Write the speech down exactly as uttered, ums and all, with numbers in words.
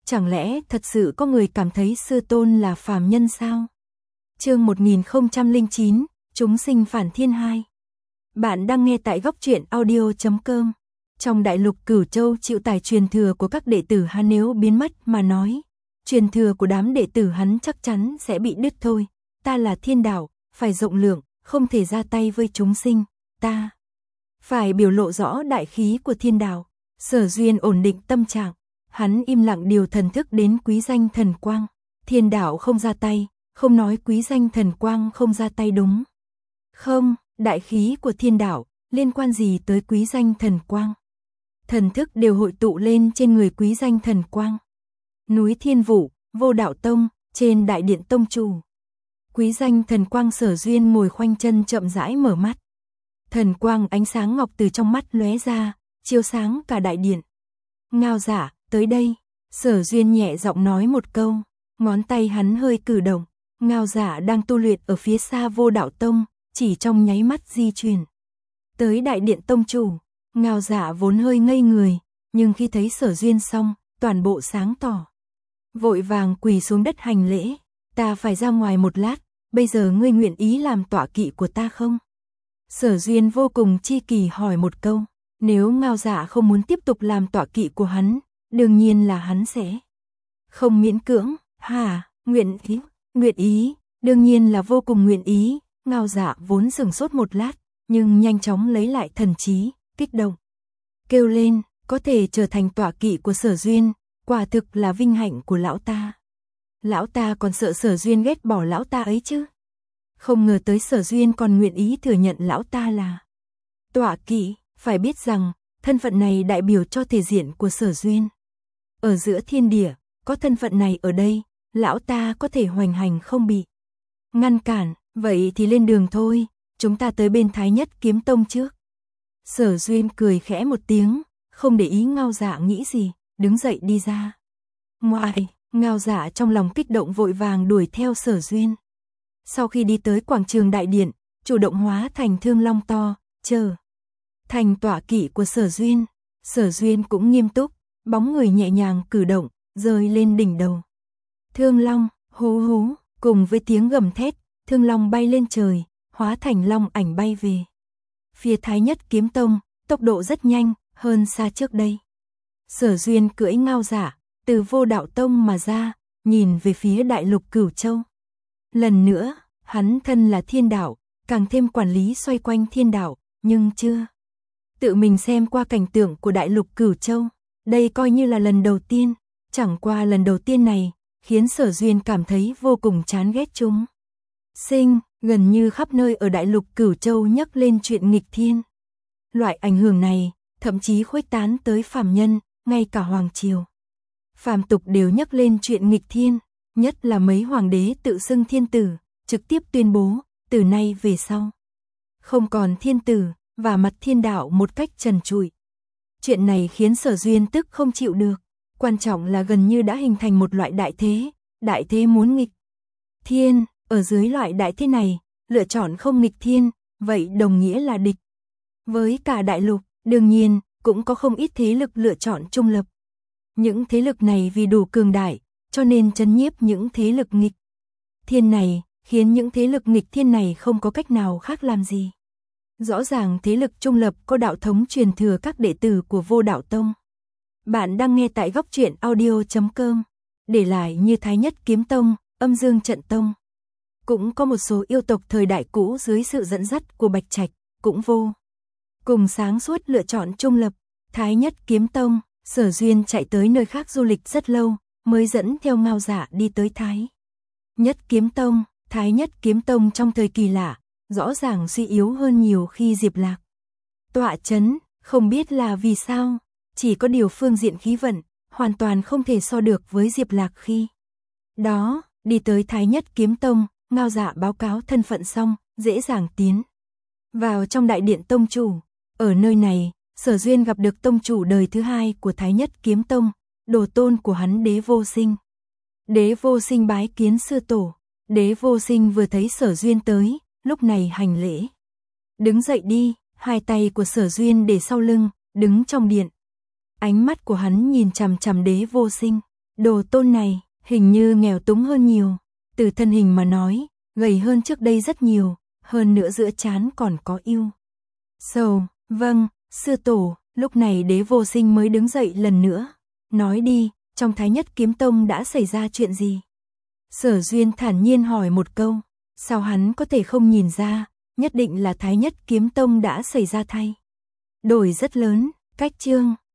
Chẳng lẽ thật sự có người cảm thấy sư tôn là phàm nhân sao? Chương một nghìn không trăm lẻ chín, chúng sinh phản thiên hai. Bạn đang nghe tại góc truyện audio chấm com. Trong đại lục Cửu Châu chịu tải truyền thừa của các đệ tử hắn nếu biến mất mà nói, truyền thừa của đám đệ tử hắn chắc chắn sẽ bị đứt thôi. Ta là thiên đạo, phải rộng lượng, không thể ra tay với chúng sinh, ta phải biểu lộ rõ đại khí của thiên đạo. Sở Duyên ổn định tâm trạng, hắn im lặng điều thần thức đến quý danh thần quang. Thiên đạo không ra tay, không nói quý danh thần quang không ra tay đúng không? Đại khí của thiên đạo liên quan gì tới quý danh thần quang? Thần thức đều hội tụ lên trên người quý danh thần quang. Núi Thiên Vũ, Vô Đạo Tông, trên đại điện tông chủ. Quý danh thần quang Sở Duyên ngồi khoanh chân chậm rãi mở mắt. Thần quang ánh sáng ngọc từ trong mắt lóe ra, chiếu sáng cả đại điện. Ngao Dạ, tới đây. Sở Duyên nhẹ giọng nói một câu, ngón tay hắn hơi cử động. Ngao Dạ đang tu luyện ở phía xa Vô Đạo Tông, chỉ trong nháy mắt di chuyển tới đại điện tông chủ. Ngao Dạ vốn hơi ngây người, nhưng khi thấy Sở Duyên xong, toàn bộ sáng tỏ. Vội vàng quỳ xuống đất hành lễ. Ta phải ra ngoài một lát, bây giờ ngươi nguyện ý làm tọa kỵ của ta không? Sở Duyên vô cùng chi kỳ hỏi một câu. Nếu Ngao Dạ không muốn tiếp tục làm tọa kỵ của hắn, đương nhiên là hắn sẽ không miễn cưỡng. Hả, nguyện ý, nguyện ý, đương nhiên là vô cùng nguyện ý. Ngao Dạ vốn sửng sốt một lát, nhưng nhanh chóng lấy lại thần trí, kích động kêu lên, có thể trở thành tọa kỵ của Sở Duyên, quả thực là vinh hạnh của lão ta. Lão ta còn sợ Sở Duyên ghét bỏ lão ta ấy chứ. Không ngờ tới Sở Duyên còn nguyện ý thừa nhận lão ta là tọa kỵ. Phải biết rằng, thân phận này đại biểu cho thể diện của Sở Duyên. Ở giữa thiên địa, có thân phận này ở đây, lão ta có thể hoành hành không bị ngăn cản. Vậy thì lên đường thôi, chúng ta tới bên Thái Nhất Kiếm Tông trước. Sở Duyên cười khẽ một tiếng, không để ý Ngao Dạ nghĩ gì, đứng dậy đi ra ngoài. Ngao Dạ trong lòng kích động vội vàng đuổi theo Sở Duyên. Sau khi đi tới quảng trường đại điện, chủ động hóa thành thương long to, chờ thành tọa kỵ của Sở Duyên. Sở Duyên cũng nghiêm túc, bóng người nhẹ nhàng cử động, rơi lên đỉnh đầu thương long. Hú hú, cùng với tiếng gầm thét, thương long bay lên trời, hóa thành long ảnh bay về phía Thái Nhất Kiếm Tông, tốc độ rất nhanh, hơn xa trước đây. Sở Duyên cưỡi Ngao Dạ, từ Vô Đạo Tông mà ra, nhìn về phía đại lục Cửu Châu. Lần nữa, hắn thân là thiên đạo, càng thêm quản lý xoay quanh thiên đạo, nhưng chưa tự mình xem qua cảnh tượng của đại lục Cửu Châu. Đây coi như là lần đầu tiên, chẳng qua lần đầu tiên này, khiến Sở Duyên cảm thấy vô cùng chán ghét chúng sinh. Gần như khắp nơi ở đại lục Cửu Châu nhắc lên chuyện nghịch thiên. Loại ảnh hưởng này, thậm chí khuếch tán tới phàm nhân, ngay cả hoàng triều phàm tục đều nhắc lên chuyện nghịch thiên, nhất là mấy hoàng đế tự xưng thiên tử, trực tiếp tuyên bố, từ nay về sau không còn thiên tử, và mặt thiên đạo một cách trần trụi. Chuyện này khiến Sở Duyên tức không chịu được, quan trọng là gần như đã hình thành một loại đại thế, đại thế muốn nghịch thiên. Ở dưới loại đại thế này, lựa chọn không nghịch thiên, vậy đồng nghĩa là địch với cả đại lục. Đương nhiên, cũng có không ít thế lực lựa chọn trung lập. Những thế lực này vì đủ cường đại, cho nên trấn nhiếp những thế lực nghịch thiên này, khiến những thế lực nghịch thiên này không có cách nào khác làm gì. Rõ ràng thế lực trung lập có đạo thống truyền thừa các đệ tử của Vô Đạo Tông. Bạn đang nghe tại góc truyện audio chấm com. Để lại như Thái Nhất Kiếm Tông, Âm Dương Trận Tông. Cũng có một số yêu tộc thời đại cũ dưới sự dẫn dắt của Bạch Trạch, cũng vô cùng sáng suốt lựa chọn trung lập. Thái Nhất Kiếm Tông, Sở Duyên chạy tới nơi khác du lịch rất lâu, mới dẫn theo Ngao Dạ đi tới Thái Nhất Kiếm Tông. Thái Nhất Kiếm Tông trong thời kỳ lạ, rõ ràng suy yếu hơn nhiều khi Diệp Lạc tọa chấn, không biết là vì sao, chỉ có điều phương diện khí vận, hoàn toàn không thể so được với Diệp Lạc khi đó. Đi tới Thái Nhất Kiếm Tông, Ngao Dạ báo cáo thân phận xong, dễ dàng tiến vào trong đại điện tông chủ. Ở nơi này, Sở Duyên gặp được tông chủ đời thứ hai của Thái Nhất Kiếm Tông, đồ tôn của hắn Đế Vô Sinh. Đế Vô Sinh bái kiến sư tổ. Đế Vô Sinh vừa thấy Sở Duyên tới, lúc này hành lễ. Đứng dậy đi, hai tay của Sở Duyên để sau lưng, đứng trong điện. Ánh mắt của hắn nhìn chằm chằm Đế Vô Sinh. Đồ tôn này, hình như nghèo túng hơn nhiều. Từ thân hình mà nói, gầy hơn trước đây rất nhiều, hơn nữa giữa trán còn có yêu. Sầu, vâng, sư tổ, lúc này Đế Vô Sinh mới đứng dậy lần nữa. Nói đi, trong Thái Nhất Kiếm Tông đã xảy ra chuyện gì? Sở Duyên thản nhiên hỏi một câu, sao hắn có thể không nhìn ra, nhất định là Thái Nhất Kiếm Tông đã xảy ra thay đổi rất lớn, cách chương